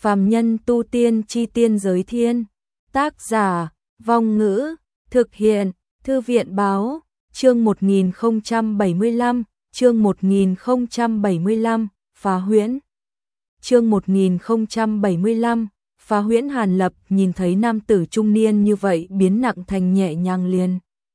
Phàm nhân tu tiên chi tiên giới thiên. Tác giả, Vong Ngữ, thực hiện, Thư viện Báo, chương 1075, chương 1075, phá huyễn. Chương 1075, phá huyễn. Hàn Lập nhìn thấy nam tử trung niên như vậy biến nặng thành nhẹ nhàng liền.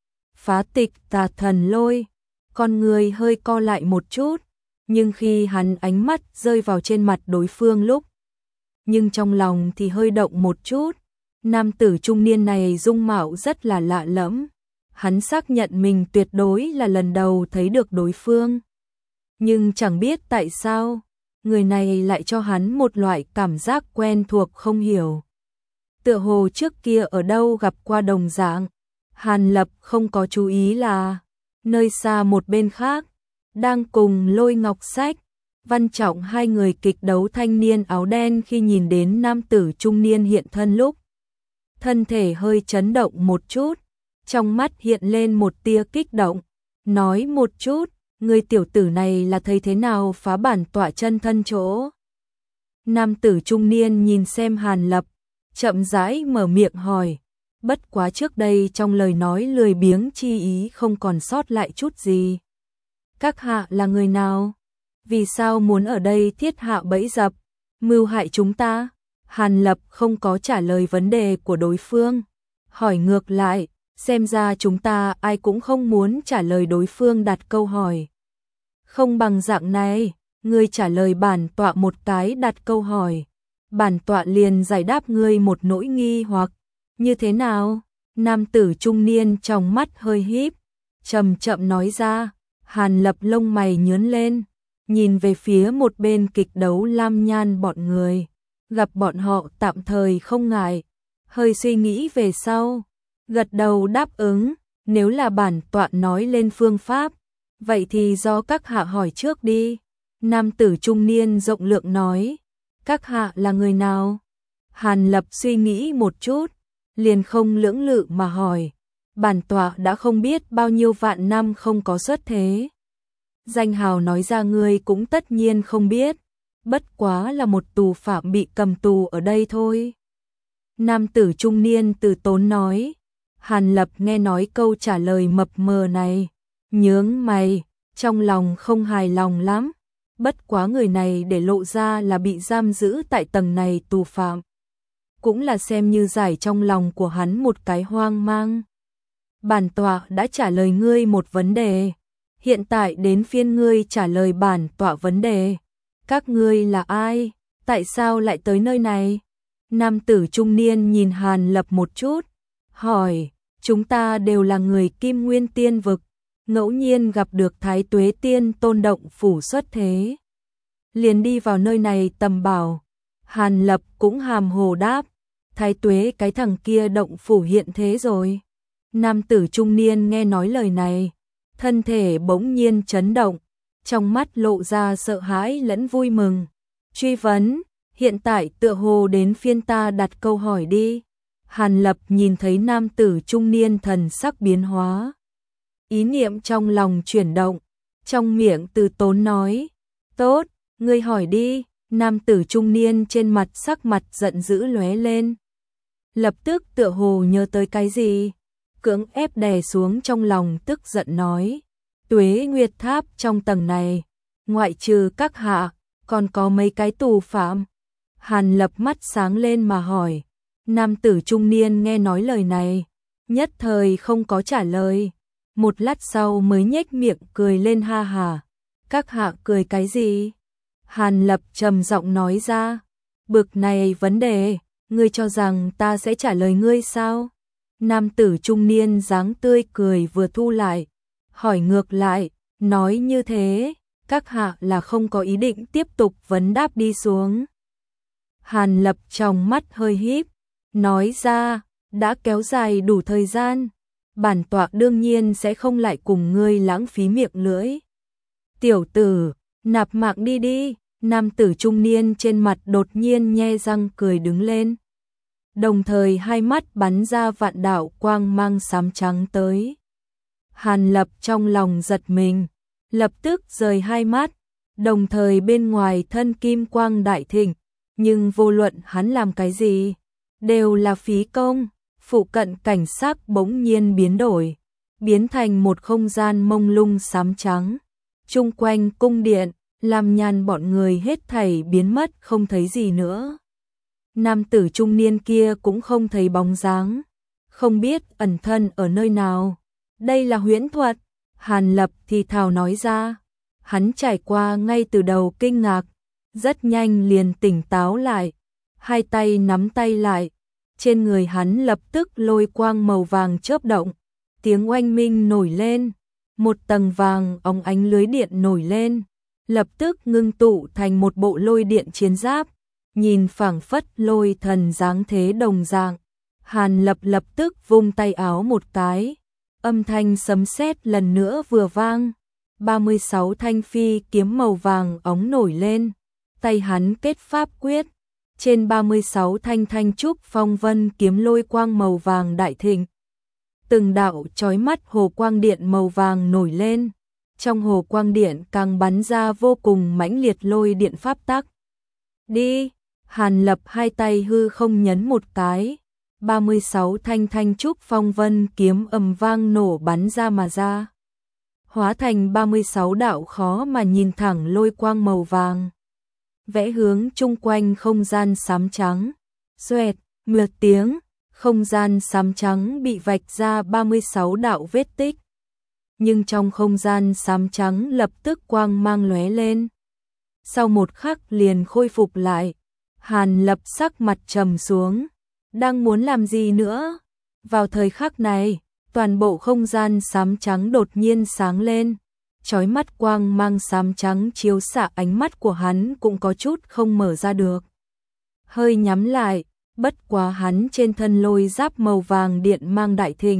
Phá tịch tà thần lôi, con người hơi co lại một chút, nhưng khi hắn ánh mắt rơi vào trên mặt đối phương lúc, nhưng trong lòng thì hơi động một chút. Nam tử trung niên này dung mạo rất là lạ lẫm, hắn xác nhận mình tuyệt đối là lần đầu thấy được đối phương. Nhưng chẳng biết tại sao, người này lại cho hắn một loại cảm giác quen thuộc không hiểu. Tựa hồ trước kia ở đâu gặp qua đồng dạng. Hàn Lập không có chú ý là, nơi xa một bên khác, đang cùng Lôi Ngọc Sách, Văn Trọng hai người kịch đấu. Thanh niên áo đen khi nhìn đến nam tử trung niên hiện thân lúc, thân thể hơi chấn động một chút, trong mắt hiện lên một tia kích động, nói một chút, người tiểu tử này là thấy thế nào phá bản tọa chân thân chỗ. Nam tử trung niên nhìn xem Hàn Lập, chậm rãi mở miệng hỏi, bất quá trước đây trong lời nói lười biếng chi ý không còn sót lại chút gì. Các hạ là người nào? Vì sao muốn ở đây thiết hạ bẫy dập, mưu hại chúng ta? Hàn Lập không có trả lời vấn đề của đối phương, hỏi ngược lại, xem ra chúng ta ai cũng không muốn trả lời đối phương đặt câu hỏi. Không bằng dạng này, ngươi trả lời bản tọa một cái đặt câu hỏi, bản tọa liền giải đáp ngươi một nỗi nghi hoặc, như thế nào? Nam tử trung niên trong mắt hơi híp, chậm chậm nói ra. Hàn Lập lông mày nhướng lên, nhìn về phía một bên kịch đấu Lam Nhan bọn người, gặp bọn họ tạm thời không ngại, hơi suy nghĩ về sau, gật đầu đáp ứng, nếu là bản tọa nói lên phương pháp, vậy thì do các hạ hỏi trước đi. Nam tử trung niên rộng lượng nói, các hạ là người nào? Hàn Lập suy nghĩ một chút, liền không lưỡng lự mà hỏi, bản tọa đã không biết bao nhiêu vạn năm không có xuất thế. Danh hào nói ra ngươi cũng tất nhiên không biết, bất quá là một tù phạm bị cầm tù ở đây thôi. Nam tử trung niên từ tốn nói. Hàn Lập nghe nói câu trả lời mập mờ này, nhướng mày, trong lòng không hài lòng lắm, bất quá người này để lộ ra là bị giam giữ tại tầng này tù phạm, cũng là xem như giải trong lòng của hắn một cái hoang mang. Bản tọa đã trả lời ngươi một vấn đề, hiện tại đến phiên ngươi trả lời bản tọa vấn đề. Các ngươi là ai? Tại sao lại tới nơi này? Nam tử trung niên nhìn Hàn Lập một chút, hỏi, chúng ta đều là người Kim Nguyên Tiên vực, ngẫu nhiên gặp được Thái Tuế Tiên Tôn động phủ xuất thế, liền đi vào nơi này tầm bảo. Hàn Lập cũng hàm hồ đáp, Thái Tuế cái thằng kia động phủ hiện thế rồi. Nam tử trung niên nghe nói lời này, thân thể bỗng nhiên chấn động, trong mắt lộ ra sợ hãi lẫn vui mừng. Truy vấn, hiện tại tựa hồ đến phiên ta đặt câu hỏi đi. Hàn Lập nhìn thấy nam tử trung niên thần sắc biến hóa, ý niệm trong lòng chuyển động, trong miệng từ tốn nói, tốt, ngươi hỏi đi. Nam tử trung niên trên mặt sắc mặt giận dữ lóe lên, lập tức tựa hồ nhớ tới cái gì, cưỡng ép đè xuống trong lòng tức giận nói, Tuế Nguyệt Tháp trong tầng này, ngoại trừ các hạ, còn có mấy cái tù phạm? Hàn Lập mắt sáng lên mà hỏi. Nam tử trung niên nghe nói lời này, nhất thời không có trả lời, một lát sau mới nhếch miệng cười lên ha hà. Các hạ cười cái gì? Hàn Lập trầm giọng nói ra, bực này vấn đề, ngươi cho rằng ta sẽ trả lời ngươi sao? Nam tử trung niên dáng tươi cười vừa thu lại, hỏi ngược lại, nói như thế, các hạ là không có ý định tiếp tục vấn đáp đi xuống. Hàn Lập trong mắt hơi híp, nói ra, đã kéo dài đủ thời gian, bản tọa đương nhiên sẽ không lại cùng ngươi lãng phí miệng lưỡi. Tiểu tử, nạp mạng đi đi. Nam tử trung niên trên mặt đột nhiên nhe răng cười đứng lên, đồng thời hai mắt bắn ra vạn đạo quang mang xám trắng tới. Hàn Lập trong lòng giật mình, lập tức rời hai mắt, đồng thời bên ngoài thân kim quang đại thịnh, nhưng vô luận hắn làm cái gì, đều là phí công. Phụ cận cảnh sắc bỗng nhiên biến đổi, biến thành một không gian mông lung xám trắng. Chung quanh cung điện, Lam Nhan bọn người hết thảy biến mất không thấy gì nữa. Nam tử trung niên kia cũng không thấy bóng dáng, không biết ẩn thân ở nơi nào. Đây là huyễn thuật, Hàn Lập thì thào nói ra. Hắn trải qua ngay từ đầu kinh ngạc, rất nhanh liền tỉnh táo lại, hai tay nắm tay lại, trên người hắn lập tức lôi quang màu vàng chớp động, tiếng oanh minh nổi lên, một tầng vàng óng ánh lưới điện nổi lên, lập tức ngưng tụ thành một bộ lôi điện chiến giáp, nhìn phảng phất lôi thần dáng thế đồng dạng. Hàn Lập lập tức vung tay áo một cái, âm thanh sấm sét lần nữa vừa vang, 36 thanh phi kiếm màu vàng óng nổi lên, tay hắn kết pháp quyết, trên 36 thanh thanh trúc phong vân kiếm lôi quang màu vàng đại thịnh. Từng đạo chói mắt hồ quang điện màu vàng nổi lên, trong hồ quang điện càng bắn ra vô cùng mãnh liệt lôi điện pháp tắc. Đi, Hàn Lập hai tay hư không nhấn một cái, 36 thanh thanh trúc phong vân kiếm ầm vang nổ bắn ra mà ra, hóa thành 36 đạo khó mà nhìn thẳng lôi quang màu vàng, vẽ hướng chung quanh không gian xám trắng. Xoẹt, mượt tiếng, không gian xám trắng bị vạch ra 36 đạo vết tích. Nhưng trong không gian xám trắng lập tức quang mang lóe lên. Sau một khắc liền khôi phục lại, Hàn Lập sắc mặt trầm xuống, đang muốn làm gì nữa? Vào thời khắc này, toàn bộ không gian xám trắng đột nhiên sáng lên, chói mắt quang mang xám trắng chiếu xạ ánh mắt của hắn cũng có chút không mở ra được. Hơi nhắm lại, bất quá hắn trên thân lôi giáp màu vàng điện mang đại thịnh.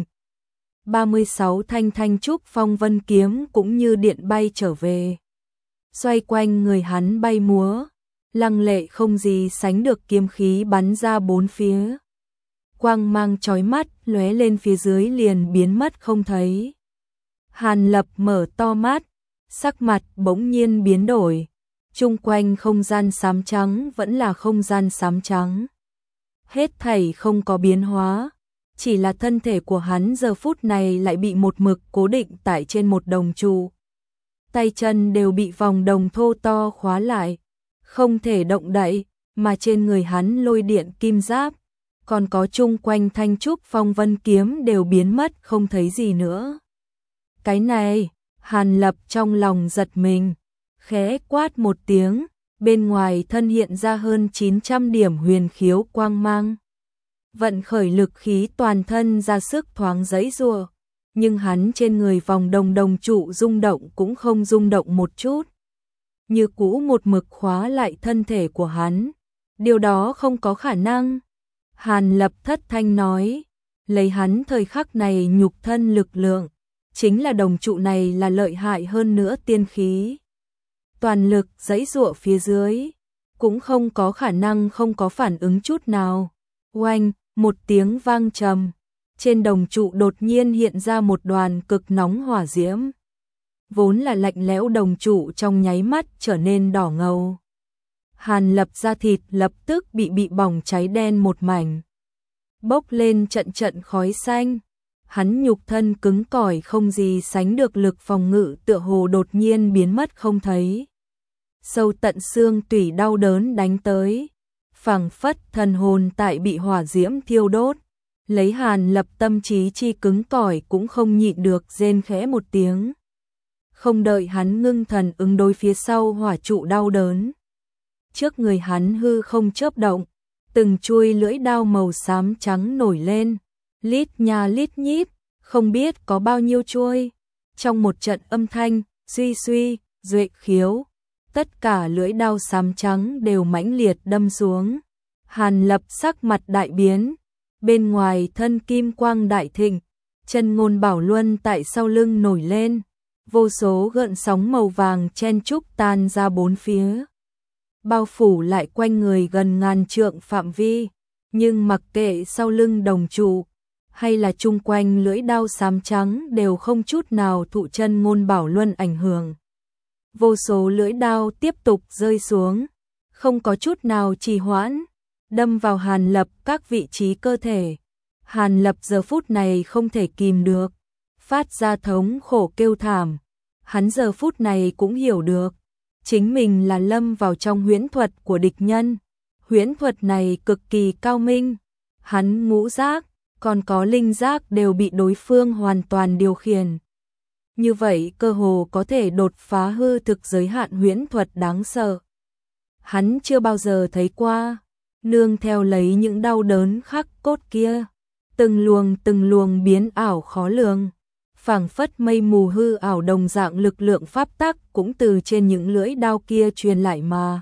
36 thanh thanh trúc phong vân kiếm cũng như điện bay trở về. Xoay quanh người hắn bay múa, lăng lệ không gì sánh được kiếm khí bắn ra bốn phía. Quang mang chói mắt lóe lên phía dưới liền biến mất không thấy. Hàn Lập mở to mắt, sắc mặt bỗng nhiên biến đổi. Chung quanh không gian xám trắng vẫn là không gian xám trắng. Hết thảy không có biến hóa, chỉ là thân thể của hắn giờ phút này lại bị một mực cố định tại trên một đồng trụ. Tay chân đều bị vòng đồng thô to khóa lại, không thể động đậy, mà trên người hắn lôi điện kim giáp, còn có chung quanh thanh trúc phong vân kiếm đều biến mất không thấy gì nữa. Cái này, Hàn Lập trong lòng giật mình, khẽ quát một tiếng, bên ngoài thân hiện ra hơn 900 điểm huyền khiếu quang mang. Vận khởi lực khí toàn thân ra sức thoáng giãy giụa, nhưng hắn trên người vòng đồng trụ rung động cũng không rung động một chút. Như cũ một mực khóa lại thân thể của hắn. Điều đó không có khả năng. Hàn Lập thất thanh nói, lấy hắn thời khắc này nhục thân lực lượng, chính là đồng trụ này là lợi hại hơn nữa tiên khí. Toàn lực giãy giụa phía dưới, cũng không có khả năng không có phản ứng chút nào. Oanh, một tiếng vang trầm, trên đồng trụ đột nhiên hiện ra một đoàn cực nóng hỏa diễm. Vốn là lạnh lẽo đồng trụ trong nháy mắt trở nên đỏ ngầu. Hàn Lập da thịt lập tức bị bỏng cháy đen một mảnh, bốc lên trận trận khói xanh. Hắn nhục thân cứng cỏi không gì sánh được, lực phòng ngự tựa hồ đột nhiên biến mất không thấy. Sâu tận xương tủy đau đớn đánh tới, phảng phất thần hồn tại bị hỏa diễm thiêu đốt. Lấy Hàn Lập tâm trí chi cứng cỏi cũng không nhịn được rên khẽ một tiếng. Không đợi hắn ngưng thần ứng đối phía sau hỏa trụ đau đớn, trước người hắn hư không chớp động, từng chuôi lưỡi đao màu xám trắng nổi lên, lít nha lít nhít, không biết có bao nhiêu chuôi. Trong một trận âm thanh suy suy, duệ khiếu, tất cả lưỡi đao xám trắng đều mãnh liệt đâm xuống. Hàn Lập sắc mặt đại biến, bên ngoài thân kim quang đại thịnh, chân ngôn bảo luân tại sau lưng nổi lên, vô số gợn sóng màu vàng chen chúc tan ra bốn phía, bao phủ lại quanh người gần ngàn trượng phạm vi. Nhưng mặc kệ sau lưng đồng trụ hay là chung quanh lưỡi đao xám trắng đều không chút nào thụ chân ngôn bảo luân ảnh hưởng. Vô số lưỡi đao tiếp tục rơi xuống, không có chút nào trì hoãn, đâm vào Hàn Lập các vị trí cơ thể. Hàn Lập giờ phút này không thể kìm được, phát ra thống khổ kêu thảm. Hắn giờ phút này cũng hiểu được, chính mình là lâm vào trong huyễn thuật của địch nhân. Huyễn thuật này cực kỳ cao minh, hắn ngũ giác, còn có linh giác đều bị đối phương hoàn toàn điều khiển. Như vậy cơ hồ có thể đột phá hư thực giới hạn huyễn thuật đáng sợ. Hắn chưa bao giờ thấy qua, nương theo lấy những đau đớn khắc cốt kia, từng luồng biến ảo khó lường, phảng phất mây mù hư ảo đồng dạng lực lượng pháp tắc cũng từ trên những lưỡi đao kia truyền lại mà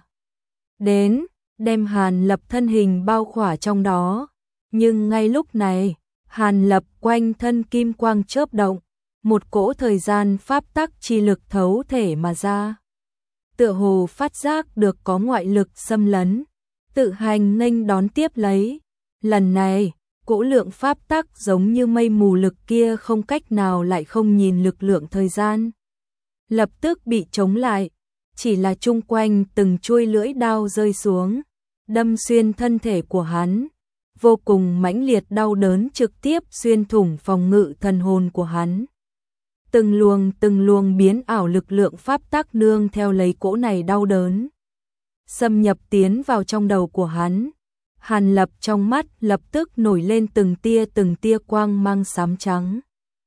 đến, đem Hàn Lập thân hình bao khỏa trong đó. Nhưng ngay lúc này, Hàn Lập quanh thân kim quang chớp động, một cỗ thời gian pháp tắc chi lực thấu thể mà ra. Tựa hồ phát giác được có ngoại lực xâm lấn, tự hành nghênh đón tiếp lấy. Lần này, cỗ lượng pháp tắc giống như mây mù lực kia không cách nào lại không nhìn lực lượng thời gian. Lập tức bị chống lại, chỉ là chung quanh từng chuôi lưỡi đao rơi xuống, đâm xuyên thân thể của hắn. Vô cùng mãnh liệt đau đớn trực tiếp xuyên thủng phòng ngự thần hồn của hắn. Từng luồng biến ảo lực lượng pháp tắc nương theo lấy cỗ này đau đớn, xâm nhập tiến vào trong đầu của hắn. Hàn Lập trong mắt lập tức nổi lên từng tia quang mang xám trắng.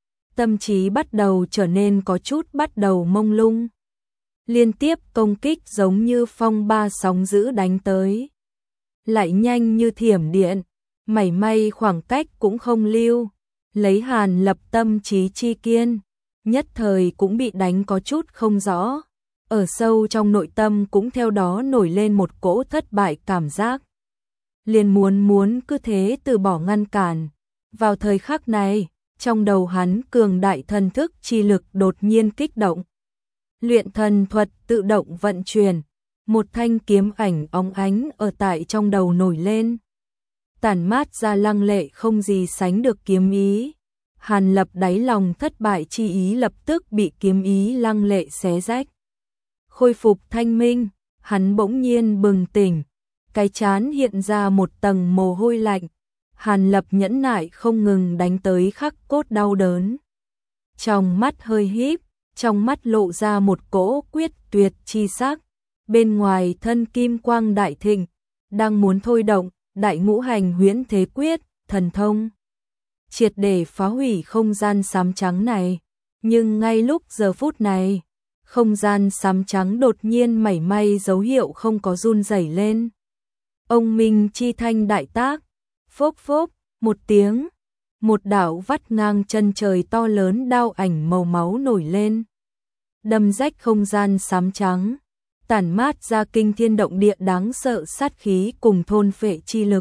Tâm trí bắt đầu trở nên có chút bắt đầu mông lung. Liên tiếp công kích giống như phong ba sóng dữ đánh tới, lại nhanh như thiểm điện, mảy may khoảng cách cũng không lưu. Lấy Hàn Lập tâm trí chi kiên, nhất thời cũng bị đánh có chút không rõ. Ở sâu trong nội tâm cũng theo đó nổi lên một cỗ thất bại cảm giác. Liền muốn cứ thế từ bỏ ngăn cản. Vào thời khắc này, trong đầu hắn cường đại thần thức chi lực đột nhiên kích động. Luyện thần thuật tự động vận chuyển, một thanh kiếm ảnh óng ánh ở tại trong đầu nổi lên, tản mát ra lăng lệ không gì sánh được kiếm ý. Hàn Lập đáy lòng thất bại chi ý lập tức bị kiếm ý lăng lệ xé rách. Khôi phục thanh minh, hắn bỗng nhiên bừng tỉnh, cái trán hiện ra một tầng mồ hôi lạnh. Hàn Lập nhẫn nại không ngừng đánh tới khắc cốt đau đớn. Trong mắt hơi híp, trong mắt lộ ra một cỗ quyết tuyệt chi sắc. Bên ngoài thân kim quang đại thịnh, đang muốn thôi động Đại Ngũ Hành Huyễn Thế Quyết, thần thông, triệt để phá hủy không gian xám trắng này. Nhưng ngay lúc giờ phút này, không gian xám trắng đột nhiên mảy may dấu hiệu không có run rẩy lên. Ông minh chi thanh đại tác, phốc phốc, một tiếng, một đạo vắt ngang chân trời to lớn đao ảnh màu máu nổi lên, đâm rách không gian xám trắng, tản mát ra kinh thiên động địa đáng sợ sát khí cùng thôn phệ chi lực.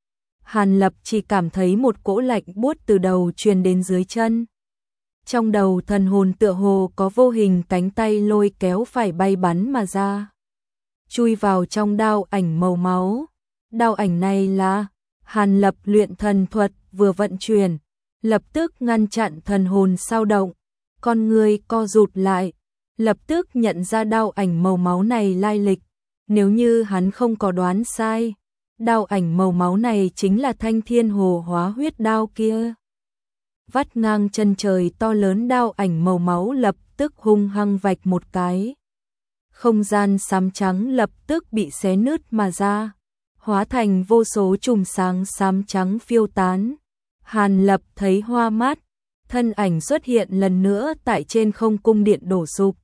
Hàn Lập chỉ cảm thấy một cỗ lạnh buốt từ đầu truyền đến dưới chân. Trong đầu thần hồn tựa hồ có vô hình cánh tay lôi kéo phải bay bắn mà ra, chui vào trong đao ảnh màu máu. Đao ảnh này là Hàn Lập luyện thần thuật vừa vận chuyển, lập tức ngăn chặn thần hồn sao động, con người co rụt lại, lập tức nhận ra đao ảnh màu máu này lai lịch. Nếu như hắn không có đoán sai, đao ảnh màu máu này chính là thanh thiên hồ hóa huyết đao kia. Vắt ngang chân trời to lớn đao ảnh màu máu lập tức hung hăng vạch một cái. Không gian xám trắng lập tức bị xé nứt mà ra, hóa thành vô số chùm sáng xám trắng phiêu tán. Hàn Lập thấy hoa mắt, thân ảnh xuất hiện lần nữa tại trên không cung điện đổ sụp.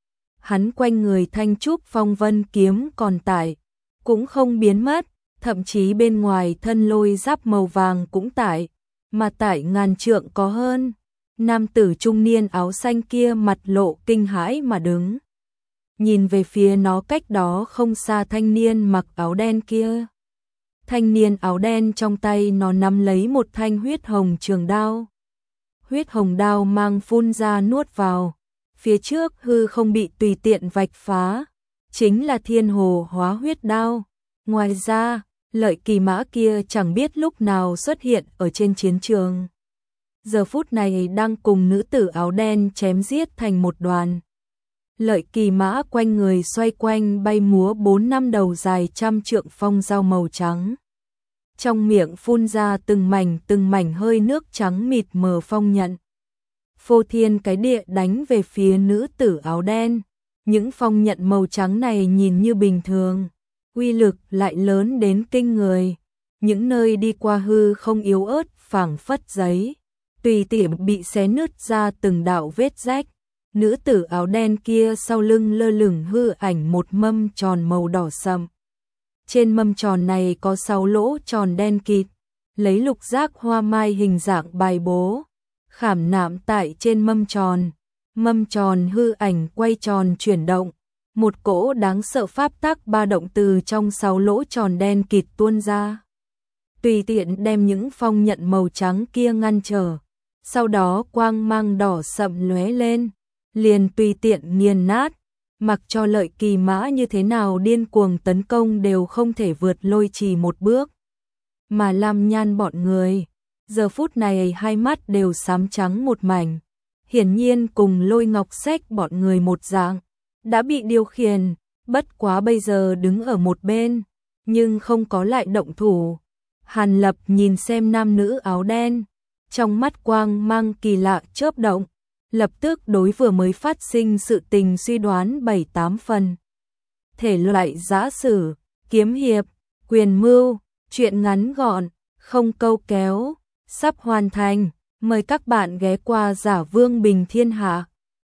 Hắn quanh người thanh trúc phong vân kiếm còn tại, cũng không biến mất, thậm chí bên ngoài thân lôi giáp màu vàng cũng tại, mà tại ngàn trượng có hơn. Nam tử trung niên áo xanh kia mặt lộ kinh hãi mà đứng, nhìn về phía nó cách đó không xa thanh niên mặc áo đen kia. Thanh niên áo đen trong tay nó nắm lấy một thanh huyết hồng trường đao. Huyết hồng đao mang phun ra nuốt vào, phía trước hư không bị tùy tiện vạch phá, chính là thiên hồ hóa huyết đao. Ngoài ra, lợi kỳ mã kia chẳng biết lúc nào xuất hiện ở trên chiến trường. Giờ phút này đang cùng nữ tử áo đen chém giết thành một đoàn. Lợi Kỳ Mã quanh người xoay quanh bay múa 4-5 đầu dài trăm trượng phong dao màu trắng. Trong miệng phun ra từng mảnh hơi nước trắng mịt mờ phong nhận. Phô thiên cái địa đánh về phía nữ tử áo đen. Những phong nhận màu trắng này nhìn như bình thường, uy lực lại lớn đến kinh người. Những nơi đi qua hư không yếu ớt phảng phất giấy, tùy tiện bị xé nứt ra từng đạo vết rách. Nữ tử áo đen kia sau lưng lơ lửng hư ảnh một mâm tròn màu đỏ sậm. Trên mâm tròn này có 6 lỗ tròn đen kịt, lấy lục giác hoa mai hình dạng bài bố, khảm nạm tại trên mâm tròn. Mâm tròn hư ảnh quay tròn chuyển động, một cỗ đáng sợ pháp tắc ba động từ trong 6 lỗ tròn đen kịt tuôn ra. Tùy tiện đem những phong nhận màu trắng kia ngăn trở, sau đó quang mang đỏ sậm lóe lên, liền tùy tiện nghiền nát, mặc cho Lợi Kỳ Mã như thế nào điên cuồng tấn công đều không thể vượt Lôi Trì một bước. Mà Lam Nhan bọn người, giờ phút này hai mắt đều xám trắng một mảnh, hiển nhiên cùng Lôi Ngọc Sách bọn người một dạng, đã bị điều khiển, bất quá bây giờ đứng ở một bên, nhưng không có lại động thủ. Hàn Lập nhìn xem nam nữ áo đen, trong mắt quang mang kỳ lạ chớp động, lập tức đối vừa mới phát sinh sự tình suy đoán 7-8 phần. Thể loại giã sử, kiếm hiệp, quyền mưu, truyện ngắn gọn, không câu kéo, sắp hoàn thành, mời các bạn ghé qua Giả Vương Bình Thiên Hạ.